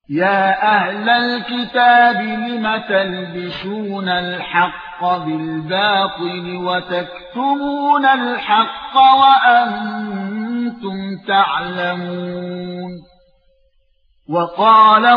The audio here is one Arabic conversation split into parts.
يا أهل الكتاب لم تلبسون الحق بالباطل وتكتمون الحق وأنتم تعلمون وقالت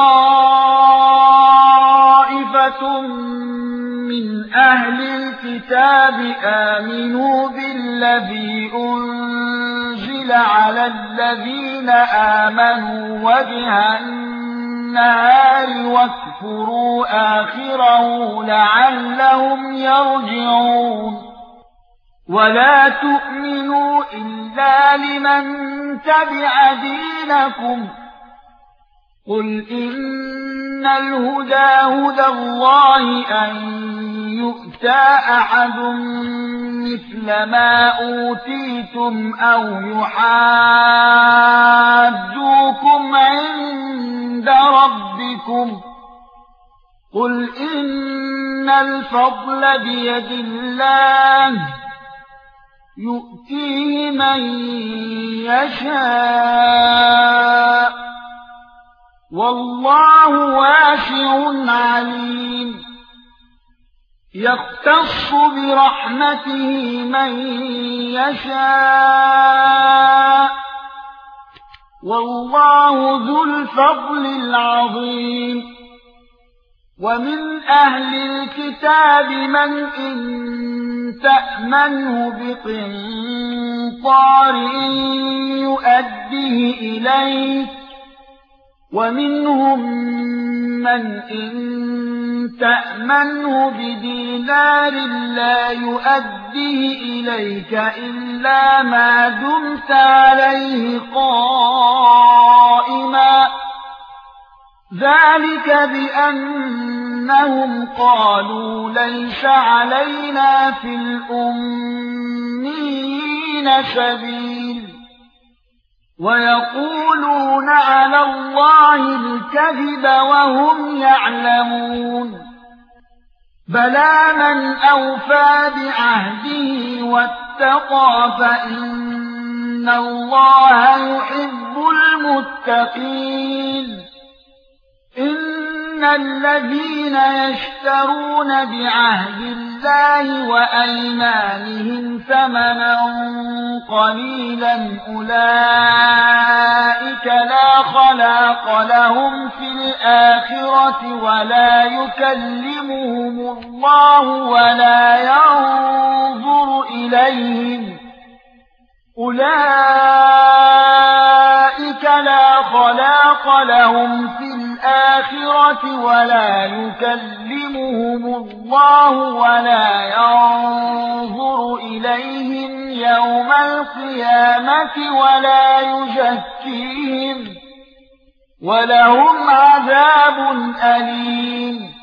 طائفة من أهل الكتاب آمنوا بالذي أنزل على الذين آمنوا وجه النهار واكفروا آخره لعلهم يرجعون ولا تؤمنوا إلا لمن تبع دينكم قل إن الهدى هدى الله أن يؤتى أحد مثل ما أوتيتم أو يحاجوكم عند ربكم قل إن الفضل بيد الله يؤتيه من يشاء والله واسع عليم يختص برحمته من يشاء والله ذو الفضل العظيم ومن أهل الكتاب من إن تأمنه بقنطار يؤديه إليك ومنهم من إن تأمنه بدينار لا يؤديه إليك إلا ما دمت عليه قائما ذلك بأنهم قالوا ليس علينا في الأميين سبيل ويقولون على الله الكذب وهم يعلمون بلى من أوفى بعهده واتقى فإن الله يحب المتقين إن الذين يشترون بعهد الله وأيمانهم ثمنا قليلا أولئك لا خلاق لهم في الآخرة ولا يكلمهم الله ولا ينظر إليهم أولئك لا خلاق لهم في الآخرة ولا يكلمهم الله ولا ينظر إليهم يوم القيامة ولا يزكيهم ولهم عذاب أليم